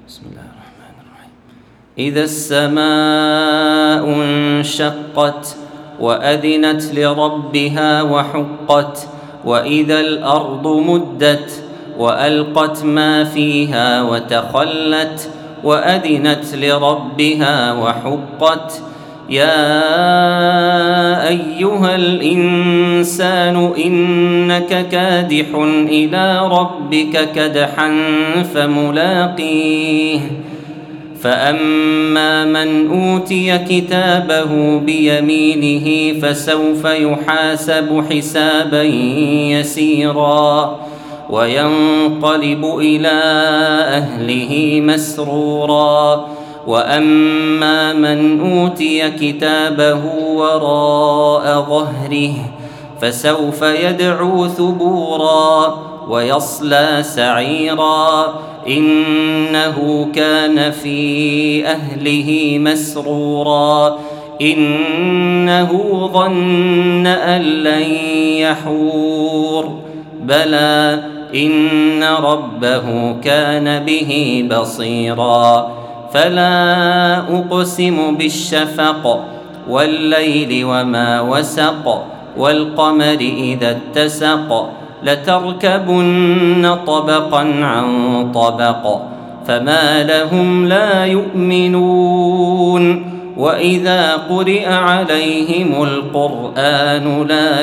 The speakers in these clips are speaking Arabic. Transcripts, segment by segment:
بسم الله الرحمن الرحيم. إذا السماء انشقت وأذنت لربها وحقت، وإذا الأرض مدت وألقت ما فيها وتخلت وأذنت لربها وحقت. يا أيها الإنسان إنك كادح إلى ربك كدحا فملاقيه. فأما من أوتي كتابه بيمينه فسوف يحاسب حسابا يسيرا وينقلب إلى أهله مسرورا. وأما من أوتي كتابه وراء ظهره فسوف يدعو ثبورا ويصلى سعيرا إنه كان في أهله مسرورا إنه ظن أن لن يحور بلى إن ربه كان به بصيرا. فلا أقسم بالشفق والليل وما وسق والقمر إذا اتسق لتركبن طبقا عن طبق فما لهم لا يؤمنون. وإذا قرئ عليهم القرآن لا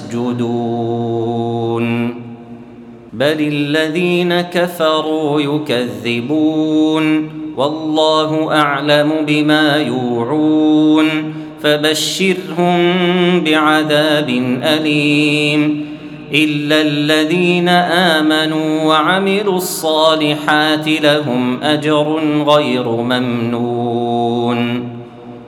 يسجدون بل الذين كفروا يكذبون والله أعلم بما يوعون فبشرهم بعذاب أليم إلا الذين آمنوا وعملوا الصالحات لهم أجر غير ممنون.